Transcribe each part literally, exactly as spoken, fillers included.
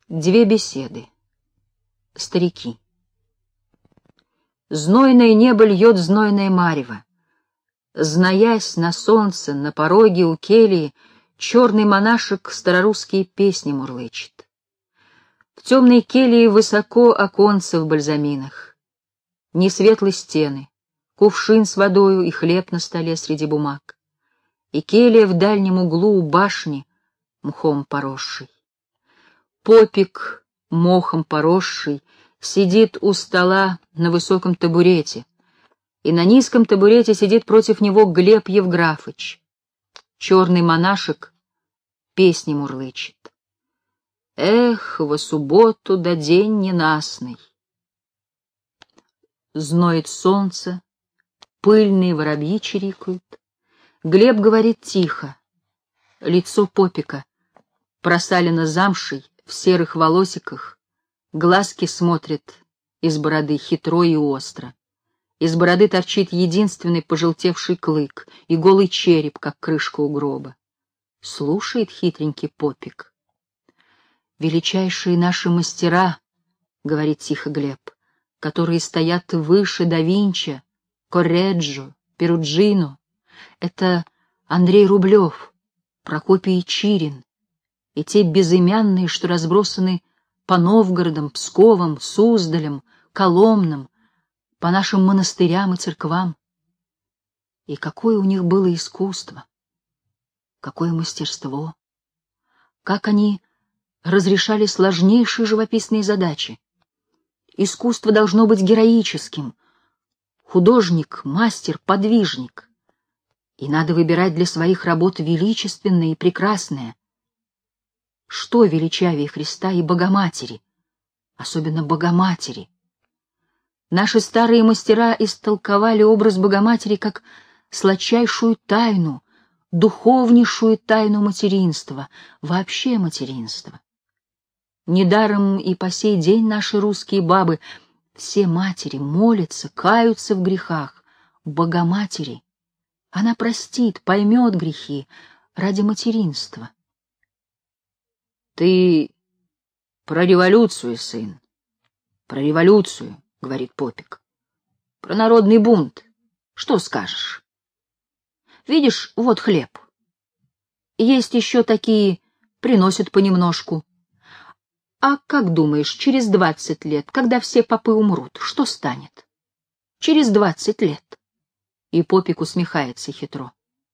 Две беседы. Старики. Знойное небо льет знойное марево. Знаясь на солнце, на пороге у келии, черный монашек старорусские песни мурлычет. В темной келии высоко оконца в бальзаминах. Не светлые стены, кувшин с водою и хлеб на столе среди бумаг. И келья в дальнем углу у башни, мхом поросшей. Попик, мохом поросший, сидит у стола на высоком табурете, и на низком табурете сидит против него Глеб Евграфыч. Черный монашек песни мурлычет. Эх, во субботу да день ненастный. Зноет солнце, пыльные воробьи чирикают. Глеб говорит тихо. Лицо Попика просалено замшей, в серых волосиках, глазки смотрят из бороды хитро и остро. Из бороды торчит единственный пожелтевший клык и голый череп, как крышка у гроба. Слушает хитренький Попик. «Величайшие наши мастера, — говорит тихо Глеб, — которые стоят выше да Винчи, Корреджо, Перуджино, это Андрей Рублев, Прокопий Чирин, и те безымянные, что разбросаны по Новгородам, Псковам, Суздалям, Коломнам, по нашим монастырям и церквам. И какое у них было искусство, какое мастерство, как они разрешали сложнейшие живописные задачи. Искусство должно быть героическим, художник, мастер, подвижник, и надо выбирать для своих работ величественное и прекрасное. Что величавее Христа и Богоматери, особенно Богоматери? Наши старые мастера истолковали образ Богоматери как сладчайшую тайну, духовнейшую тайну материнства, вообще материнства. Недаром и по сей день наши русские бабы, все матери, молятся, каются в грехах Богоматери. Она простит, поймет грехи ради материнства. «Ты про революцию, сын, про революцию, — говорит Попик, — про народный бунт. Что скажешь? Видишь, вот хлеб. Есть еще такие, приносят понемножку. А как думаешь, через двадцать лет, когда все попы умрут, что станет? Через двадцать лет». И Попик усмехается хитро.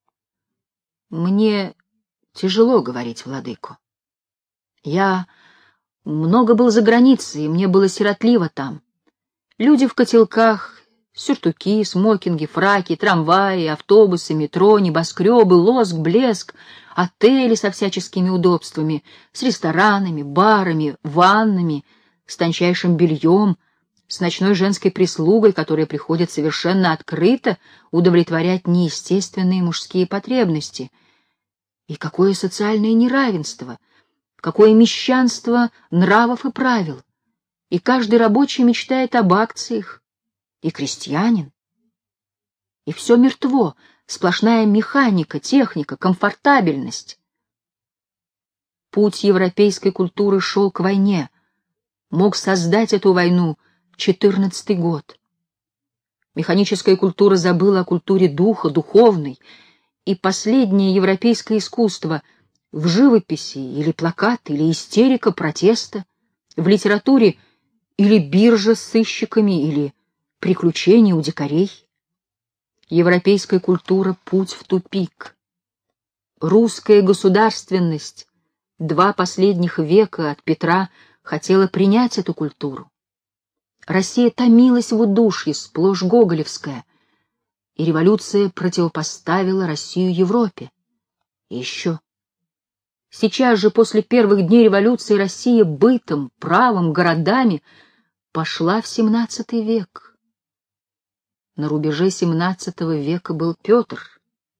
«Мне тяжело говорить, владыко. Я много был за границей, и мне было сиротливо там. Люди в котелках, сюртуки, смокинги, фраки, трамваи, автобусы, метро, небоскребы, лоск, блеск, отели со всяческими удобствами, с ресторанами, барами, ваннами, с тончайшим бельем, с ночной женской прислугой, которая приходит совершенно открыто удовлетворять неестественные мужские потребности. И какое социальное неравенство! Какое мещанство нравов и правил! И каждый рабочий мечтает об акциях, и крестьянин. И все мертво, сплошная механика, техника, комфортабельность. Путь европейской культуры шел к войне, мог создать эту войну четырнадцатый год. Механическая культура забыла о культуре духа, духовной, и последнее европейское искусство — в живописи или плакат, или истерика протеста, в литературе или биржа с сыщиками, или приключения у дикарей. Европейская культура — путь в тупик. Русская государственность два последних века от Петра хотела принять эту культуру. Россия томилась в удушье, сплошь гоголевская, и революция противопоставила Россию Европе. И еще. Сейчас же, после первых дней революции, Россия бытом, правом, городами пошла в семнадцатый век. На рубеже семнадцатого века был Петр.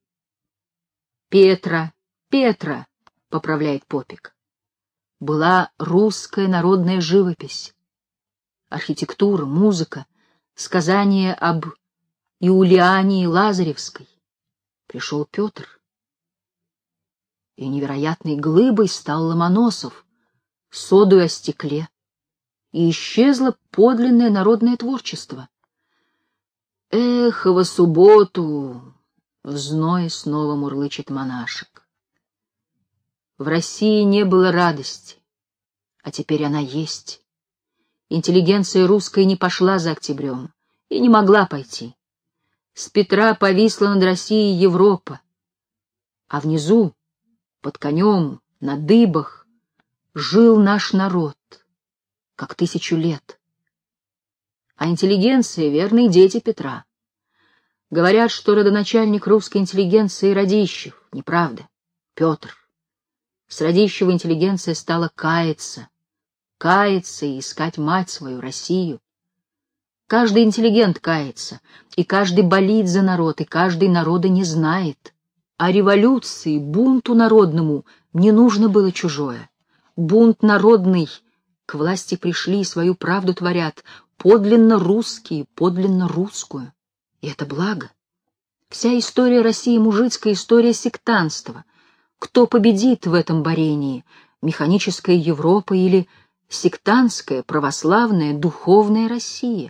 Петра, Петра, — поправляет Попик, — была русская народная живопись, архитектура, музыка, сказания об Иулиане Лазаревской. Пришел Петр. И невероятной глыбой стал Ломоносов содой о стекле, и исчезло подлинное народное творчество. Эх, во субботу в зное снова мурлычет монашек. В России не было радости, а теперь она есть. Интеллигенция русская не пошла за октябрем и не могла пойти. С Петра повисла над Россией Европа, а внизу, под конем, на дыбах, жил наш народ, как тысячу лет. А интеллигенция — верные дети Петра. Говорят, что родоначальник русской интеллигенции Радищев. Неправда. Петр. С Радищева интеллигенция стала каяться, каяться и искать мать свою, Россию. Каждый интеллигент кается, и каждый болит за народ, и каждый народа не знает. А революции, бунту народному не нужно было чужое. Бунт народный, к власти пришли и свою правду творят, подлинно русские, подлинно русскую. И это благо. Вся история России мужицкая история сектантства. Кто победит в этом борении? Механическая Европа или сектантская, православная, духовная Россия?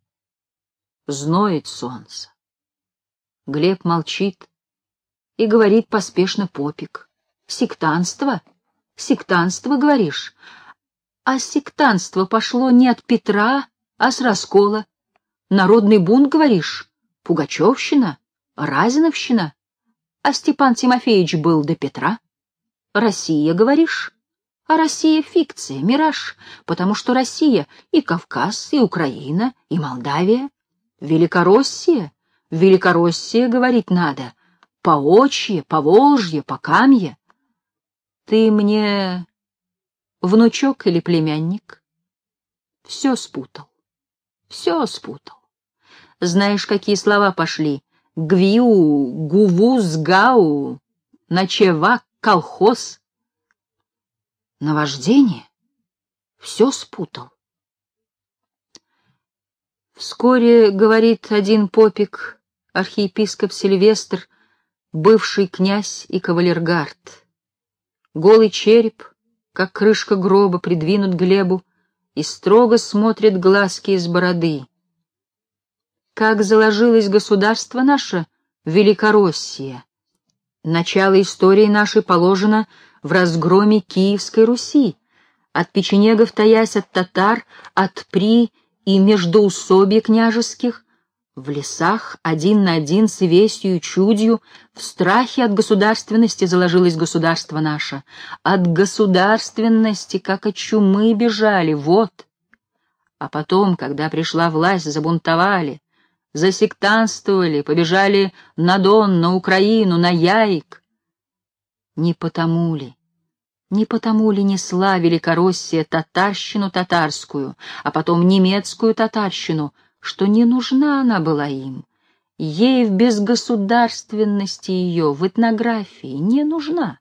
Зноет солнце. Глеб молчит и говорит поспешно Попик. Сектантство? Сектантство, говоришь? А сектантство пошло не от Петра, а с раскола. Народный бунт, говоришь? Пугачевщина? Разиновщина? А Степан Тимофеевич был до Петра? Россия, говоришь? А Россия — фикция, мираж, потому что Россия — и Кавказ, и Украина, и Молдавия. Великороссия? Великороссия, говорить надо. Поочье, Поволжье, Покамье. Ты мне внучок или племянник? Все спутал, все спутал. Знаешь, какие слова пошли? Гвиу, гувуз, гау, ночевак, колхоз. Наваждение? Все спутал. Вскоре, говорит один Попик, архиепископ Сильвестр, бывший князь и кавалергард. Голый череп, как крышка гроба, придвинут Глебу, и строго смотрит глазки из бороды. Как заложилось государство наше, Великороссия? Начало истории нашей положено в разгроме Киевской Руси, от печенегов таясь от татар, от при и междоусобий княжеских, в лесах один на один с весью и чудью, в страхе от государственности заложилось государство наше. От государственности, как от чумы, бежали, вот. А потом, когда пришла власть, забунтовали, засектантствовали, побежали на Дон, на Украину, на Яик. Не потому ли, не потому ли несла Великороссия татарщину татарскую, а потом немецкую татарщину, что не нужна она была им, ей в безгосударственности ее, в этнографии не нужна.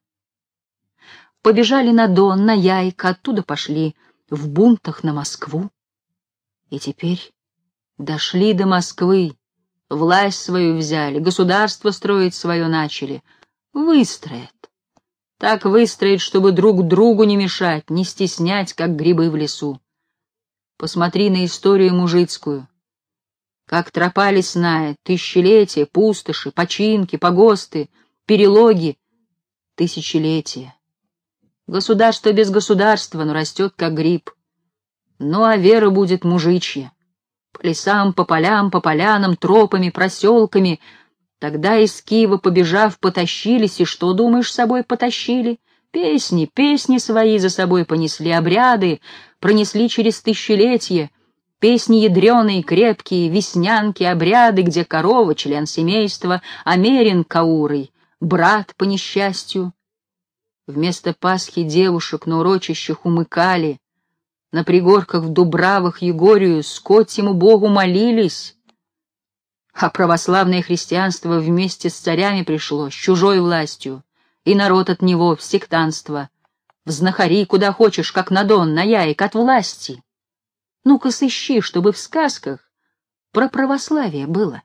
Побежали на Дон, на Яйк, оттуда пошли в бунтах на Москву. И теперь дошли до Москвы, власть свою взяли, государство строить свое начали. Выстроят. Так выстроят, чтобы друг другу не мешать, не стеснять, как грибы в лесу. Посмотри на историю мужицкую. Как тропа лесная, тысячелетия, пустоши, починки, погосты, перелоги, тысячелетия. Государство без государства, но растет, как гриб. Ну, а вера будет мужичья. По лесам, по полям, по полянам, тропами, проселками. Тогда из Киева, побежав, потащились, и что, думаешь, с собой потащили? Песни, песни свои за собой понесли, обряды пронесли через тысячелетия, песни ядреные, крепкие, веснянки, обряды, где корова, член семейства, а мерин каурой, брат по несчастью. Вместо Пасхи девушек на урочищах умыкали, на пригорках в Дубравах Егорию скотьему богу молились, а православное христианство вместе с царями пришло, с чужой властью, и народ от него в сектантство, в знахари, куда хочешь, как на Дон, на Яик, от власти. Ну-ка сыщи, чтобы в сказках про православие было.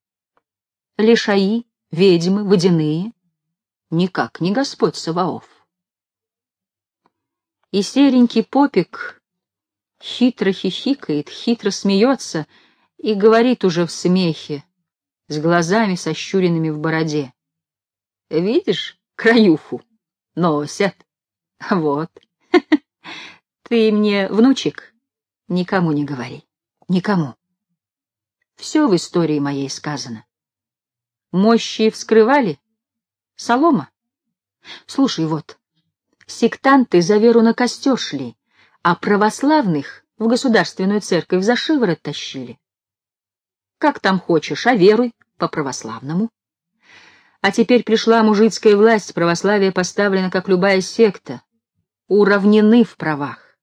Лишаи, ведьмы, водяные, никак не Господь Саваоф. И серенький попик хитро хихикает, хитро смеется и говорит уже в смехе, с глазами сощуренными в бороде. Видишь, краюху носят. Вот. Ты мне, внучек, никому не говори. Никому. Все в истории моей сказано. Мощи вскрывали? Солома? Слушай, вот, сектанты за веру на костер шли, а православных в государственную церковь за шиворот тащили. Как там хочешь, а веруй по-православному. А теперь пришла мужицкая власть, православие поставлено, как любая секта, уравнены в правах.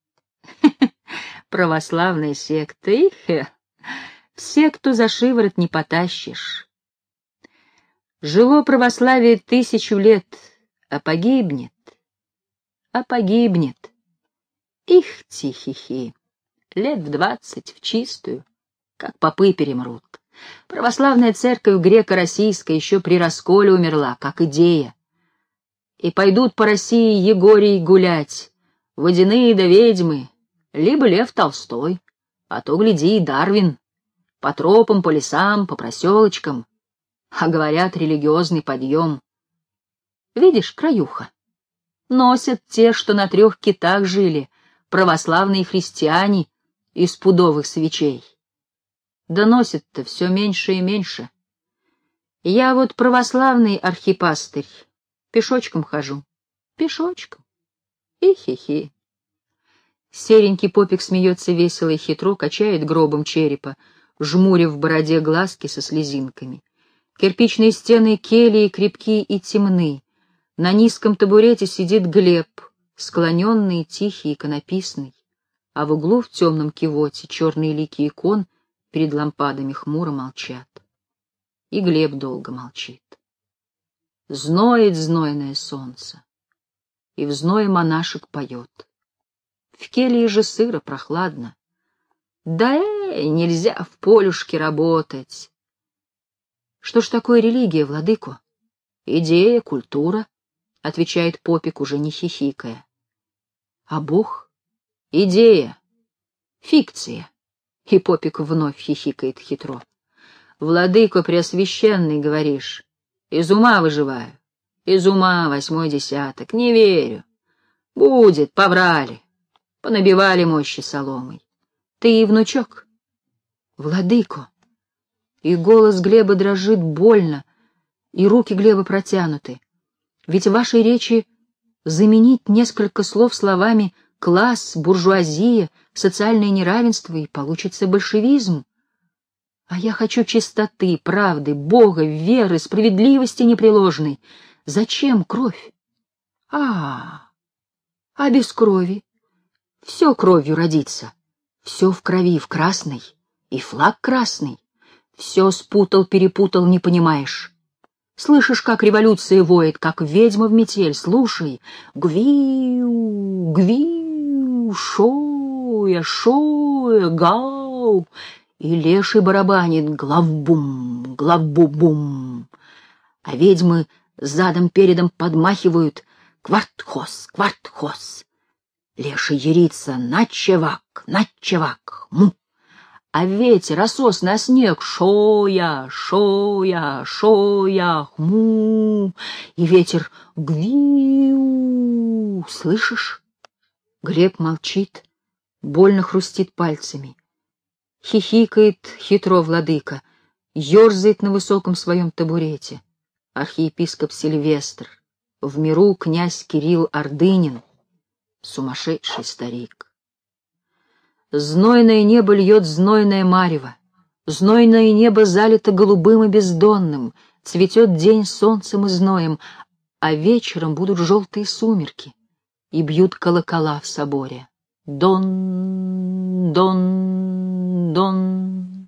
Православная секта, их, в секту за шиворот не потащишь. Жило православие тысячу лет, а погибнет, а погибнет. Их, тихихи, лет в двадцать в чистую, как попы перемрут. Православная церковь греко-российская еще при расколе умерла, как идея. И пойдут по России Егорий гулять, водяные да ведьмы, либо Лев Толстой, а то, гляди, и Дарвин, по тропам, по лесам, по проселочкам, а говорят, религиозный подъем. Видишь, краюха, носят те, что на трех китах жили, православные христиане из пудовых свечей. Да носят-то все меньше и меньше. Я вот православный архипастырь, пешочком хожу, пешочком. И хи-хи. Серенький попик смеется весело и хитро, качает гробом черепа, жмуря в бороде глазки со слезинками. Кирпичные стены кельи крепки и темны. На низком табурете сидит Глеб, склоненный, тихий, иконописный, а в углу в темном кивоте черные лики икон перед лампадами хмуро молчат. И Глеб долго молчит. Зноет знойное солнце, и в зное монашек поет. В келье же сыро, прохладно. Да э, нельзя в полюшке работать. Что ж такое религия, владыко? Идея, культура, — отвечает попик, уже не хихикая. А Бог? Идея, фикция. И попик вновь хихикает хитро. Владыко Преосвященный, говоришь, из ума выживаю. Из ума восьмой десяток, не верю. Будет, поврали, понабивали мощи соломой. Ты и внучок? Владыко. И голос Глеба дрожит больно, и руки Глеба протянуты. Ведь в вашей речи заменить несколько слов словами «класс», «буржуазия», «социальное неравенство» и получится большевизм. А я хочу чистоты, правды, Бога, веры, справедливости непреложной. Зачем кровь? А, а без крови? Все кровью родится, все в крови, в красной, и флаг красный. Все спутал, перепутал, не понимаешь. Слышишь, как революция воет, как ведьма в метель? Слушай. Гвиу, гвиу, шоя, шоя, гау. И леший барабанит главбум, главбу-бум. А ведьмы задом-передом подмахивают квартхос, квартхос. Леший ерится на чевак, на чевак, му. А ветер, ососный, а снег, шоя, шоя, шоя, хму, и ветер гвиу, слышишь? Глеб молчит, больно хрустит пальцами. Хихикает хитро владыка, ерзает на высоком своем табурете. Архиепископ Сильвестр, в миру князь Кирилл Ордынин, сумасшедший старик. Знойное небо льет знойное марево, знойное небо залито голубым и бездонным, цветет день солнцем и зноем, а вечером будут желтые сумерки, и бьют колокола в соборе. Дон, дон, дон.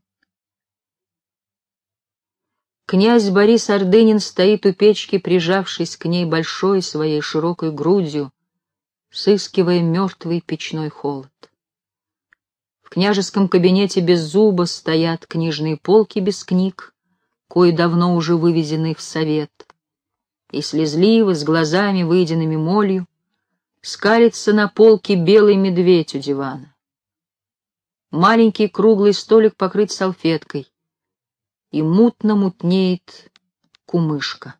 Князь Борис Ордынин стоит у печки, прижавшись к ней большой своей широкой грудью, сыскивая мертвый печной холод. В княжеском кабинете без зуба стоят книжные полки без книг, кои давно уже вывезены в совет, и слезливо, с глазами выеденными молью, Скалится на полке белый медведь у дивана. Маленький круглый столик покрыт салфеткой, и мутно мутнеет кумышка.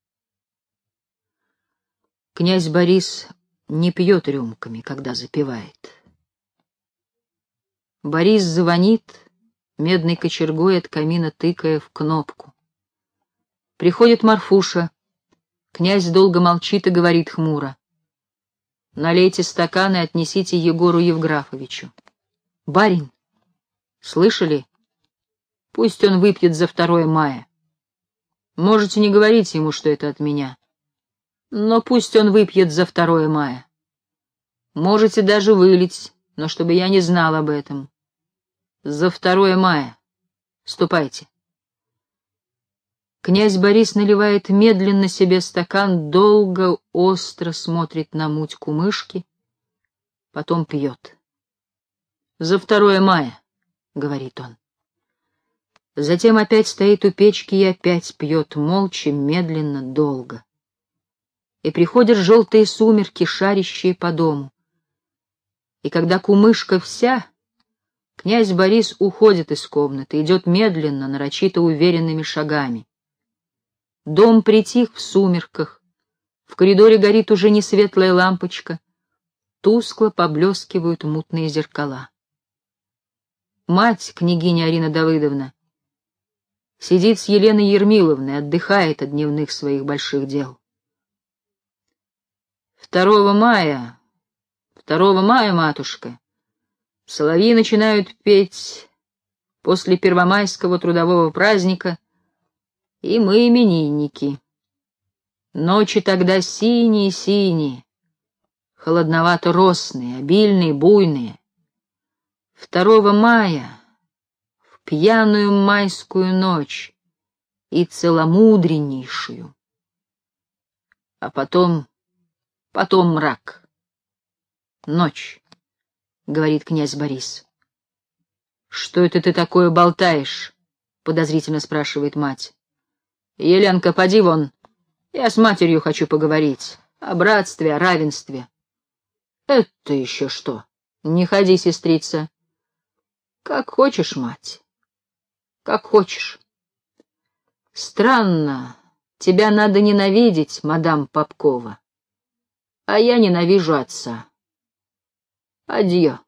Князь Борис не пьет рюмками, когда запивает. Борис звонит, медной кочергой от камина тыкая в кнопку. Приходит Марфуша. Князь долго молчит и говорит хмуро: «Налейте стакан и отнесите Егору Евграфовичу». «Барин, слышали? Пусть он выпьет за второе мая. Можете не говорить ему, что это от меня, но пусть он выпьет за второе мая. Можете даже вылить, но чтобы я не знал об этом. За второе мая. Ступайте». Князь Борис наливает медленно себе стакан, долго, остро смотрит на муть кумышки, потом пьет. «За второе мая», — говорит он. Затем опять стоит у печки и опять пьет молча, медленно, долго. И приходят желтые сумерки, шарящие по дому. И когда кумышка вся, князь Борис уходит из комнаты, идет медленно, нарочито уверенными шагами. Дом притих в сумерках, в коридоре горит уже не светлая лампочка, тускло поблескивают мутные зеркала. Мать, княгиня Арина Давыдовна, сидит с Еленой Ермиловной, отдыхает от дневных своих больших дел. Второго мая, второго мая, матушка, соловьи начинают петь после первомайского трудового праздника, и мы именинники. Ночи тогда синие-синие, холодновато-росные, обильные, буйные. Второго мая, в пьяную майскую ночь и целомудреннейшую. А потом, потом мрак. Ночь, — говорит князь Борис. — Что это ты такое болтаешь? — подозрительно спрашивает мать. — Еленка, поди вон, я с матерью хочу поговорить о братстве, о равенстве. — Это еще что? Не ходи, сестрица. — Как хочешь, мать, как хочешь. Странно, тебя надо ненавидеть, мадам Попкова, а я ненавижу отца. Адьё.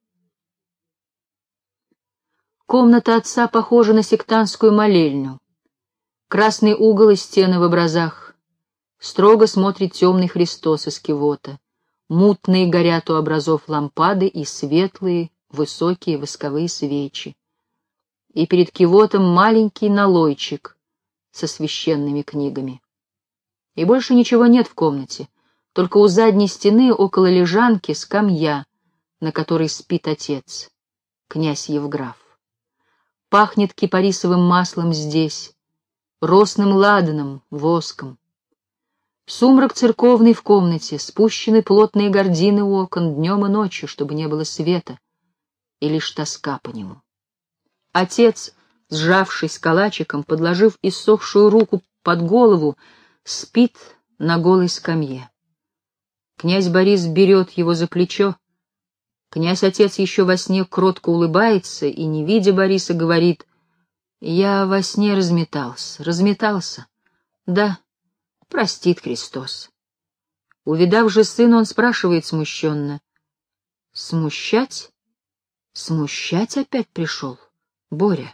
Комната отца похожа на сектантскую молельню. Красный угол и стены в образах. Строго смотрит темный Христос из кивота. Мутные горят у образов лампады и светлые, высокие восковые свечи. И перед кивотом маленький налойчик со священными книгами. И больше ничего нет в комнате, только у задней стены около лежанки скамья, на которой спит отец, князь Евграф. Пахнет кипарисовым маслом здесь, росным ладаном, воском. Сумрак церковный в комнате, спущены плотные гардины у окон днем и ночью, чтобы не было света, и лишь тоска по нему. Отец, сжавшись калачиком, подложив иссохшую руку под голову, спит на голой скамье. Князь Борис берет его за плечо. Князь-отец еще во сне кротко улыбается и, не видя Бориса, говорит: «Я во сне разметался, разметался. Да, простит Христос». Увидав же сына, он спрашивает смущенно: «Смущать? Смущать опять пришел, Боря?»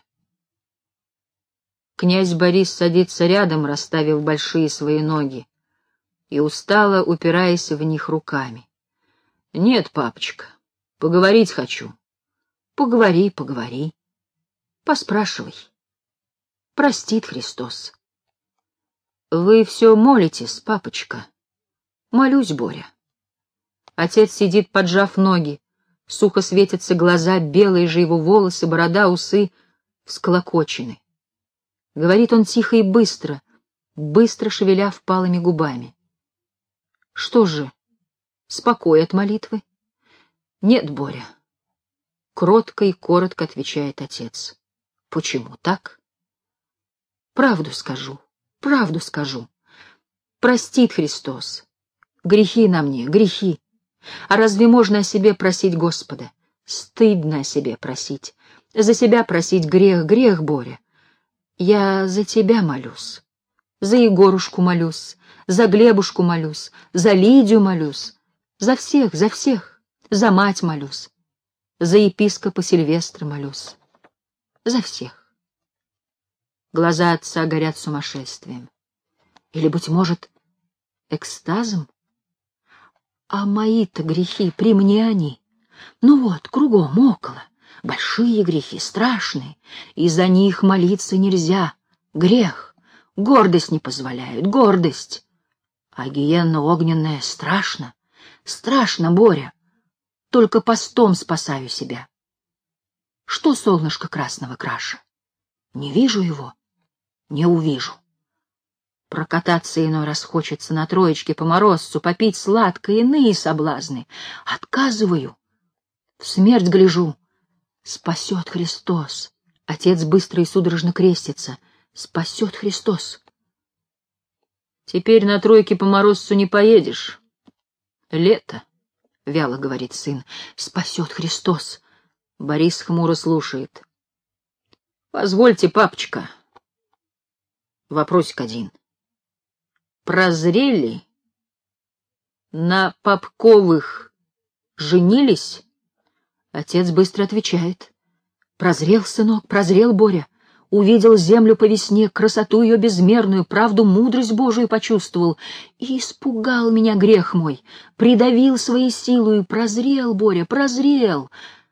Князь Борис садится рядом, расставив большие свои ноги, и устало упираясь в них руками. «Нет, папочка, поговорить хочу». «Поговори, поговори, поспрашивай. Простит Христос». «Вы все молитесь, папочка?» «Молюсь, Боря». Отец сидит, поджав ноги, сухо светятся глаза, белые же его волосы, борода, усы всклокочены. Говорит он тихо и быстро, быстро шевеля впалыми губами. «Что же, спокой от молитвы?» «Нет, Боря», — кротко и коротко отвечает отец. «Почему так?» «Правду скажу, правду скажу. Простит Христос. Грехи на мне, грехи. А разве можно о себе просить Господа? Стыдно о себе просить. За себя просить грех, грех, Боря. Я за тебя молюсь. За Егорушку молюсь, за Глебушку молюсь, за Лидию молюсь, за всех, за всех, за мать молюсь, за епископа Сильвестра молюсь, за всех. Глаза отца горят сумасшествием. Или, быть может, экстазом? А мои-то грехи, при мне они. Ну вот, кругом, около. Большие грехи, страшные, и за них молиться нельзя. Грех. Гордость не позволяет, гордость. А гиенна огненная страшно, страшно, Боря. Только постом спасаю себя. Что солнышко красного краше? Не вижу его, не увижу. Прокататься иной раз хочется на троечке по морозцу, попить сладко, иные соблазны. Отказываю. В смерть гляжу. Спасет Христос. Отец быстро и судорожно крестится. Спасет Христос. Теперь на тройке по морозцу не поедешь. Лето, — вяло говорит сын. Спасет Христос. Борис хмуро слушает. Позвольте, папочка. Вопросик один. Прозрели? На Попковых женились? Отец быстро отвечает. Прозрел, сынок, прозрел, Боря. Увидел землю по весне, красоту ее безмерную, правду, мудрость Божию почувствовал. И испугал меня грех мой, придавил своей силою. Прозрел, Боря, прозрел.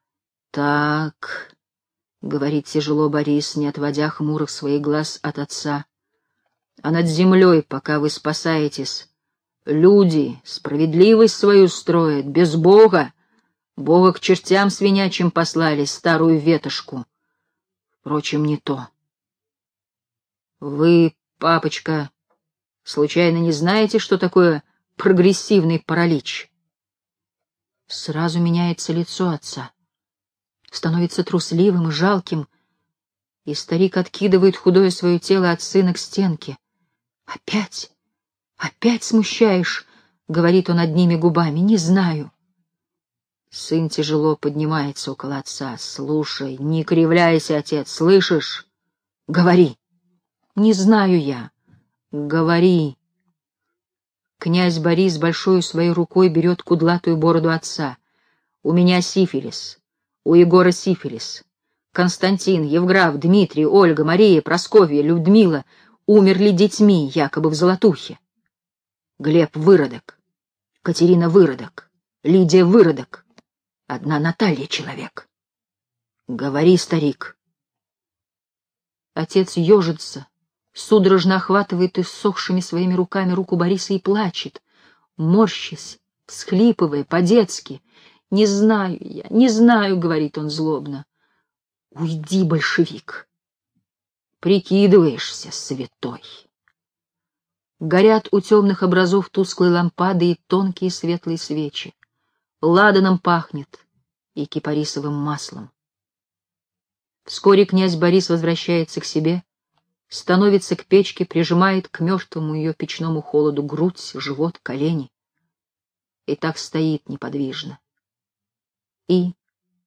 Так, — говорит тяжело Борис, не отводя хмурых своих глаз от отца. А над землей, пока вы спасаетесь, люди справедливость свою строят, без Бога. Бога к чертям свинячьим послали, старую ветошку. Впрочем, не то. Вы, папочка, случайно не знаете, что такое прогрессивный паралич? Сразу меняется лицо отца. Становится трусливым и жалким, и старик откидывает худое свое тело от сына к стенке. «Опять? Опять смущаешь?» — говорит он одними губами. «Не знаю». Сын тяжело поднимается около отца. «Слушай, не кривляйся, отец, слышишь? Говори». «Не знаю я». «Говори». Князь Борис большой своей рукой берет кудлатую бороду отца. «У меня сифилис, у Егора сифилис. Константин, Евграф, Дмитрий, Ольга, Мария, Прасковья, Людмила умерли детьми, якобы в Золотухе. Глеб — выродок, Катерина — выродок, Лидия — выродок. Одна Наталья — человек. Говори, старик». Отец ежится, судорожно охватывает иссохшими своими руками руку Бориса и плачет, морщась, всхлипывая по-детски. «Не знаю я, не знаю», — говорит он злобно. «Уйди, большевик». «Прикидываешься святой». Горят у темных образов тусклые лампады и тонкие светлые свечи. Ладаном пахнет и кипарисовым маслом. Вскоре князь Борис возвращается к себе, становится к печке, прижимает к мертвому ее печному холоду грудь, живот, колени. И так стоит неподвижно. И